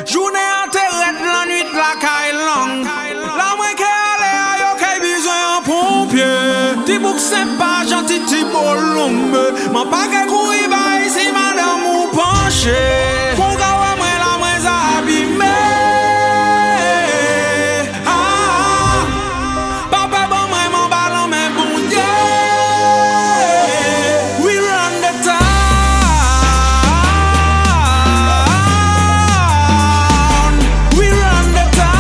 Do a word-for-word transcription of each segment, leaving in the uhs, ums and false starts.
Journée enterrée, la nuit la caille longue. La moins qui allait à yo qui besoin en pompier. Ti bouk sympa, gentil, ti bolombe. M'en pas que courir ba ici, madame ou penché. Pour gawa moi la moins abîmé. Ah, papa bon moi mon ballon mais bon Dieu. We run the town. We run the town.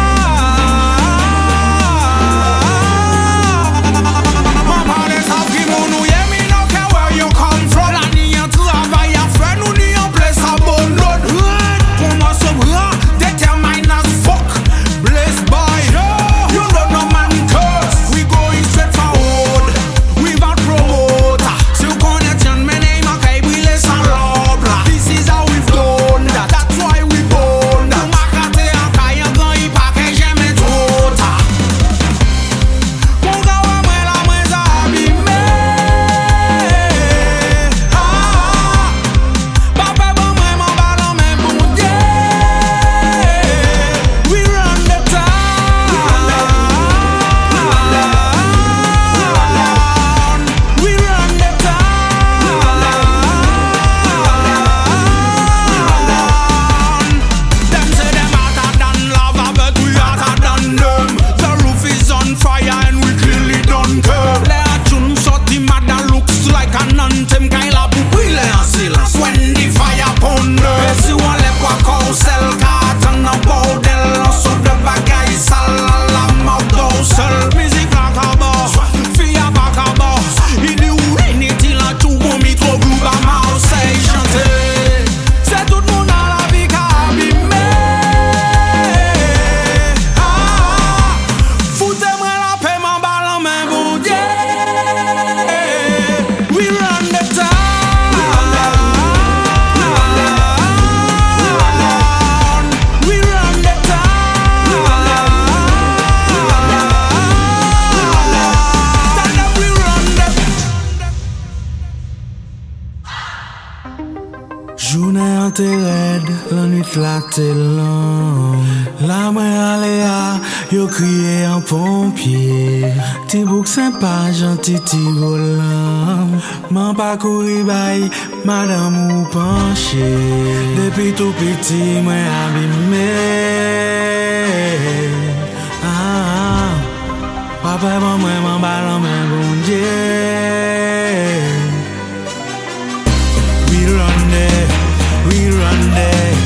My parents have given you, yeah, me no care where you come from. La ni en travail à faire, nous ni en place à bonne road. Pour moi, c'est vrai, determine as fuck. Blessed by you, don't know man curse. We going straight forward. We got promoter. Si vous connaissez un name, okay, we laisse en l'ombre. This is how we've done that. That's why we born that. Pour m'accater en caille, grand, il pas que j'aime trop tard. Pour gawa moi la moins abîmé. Ah, papa bon moi mon ballon mais bon Dieu. We run the town. We run the town. Them say them hotter than lava, but we hotter than them. The roof is on fire and we clearly don't care. Les tune sorti mad and looks like an anthem. Kaila boupouille en silence when the fire burn. Et si on les voit carousel, carton en bordel, on sort de bagaille sale à la mort d'eau seul. Musique à cabot, fille à bacabot. Il dit où inutile en tout, on mit trop glou à Marseille chanter. C'est tout le monde à la vie qui a abîmé. Ah, foutez-moi la paix, mon ballon, mais bon Dieu. We run the town. We run the town. Stand up, we run the. Journée enterrée, la nuit la longue. La main aléa, yo crié en pompier. Ti bouk sympa, gentil, ti volant. M'en pas courir bail, madame ou penché. Depuis tout petit, moi abîmé. Ah, papa bon moi mon ballon mais bon Dieu. We run there, we run there.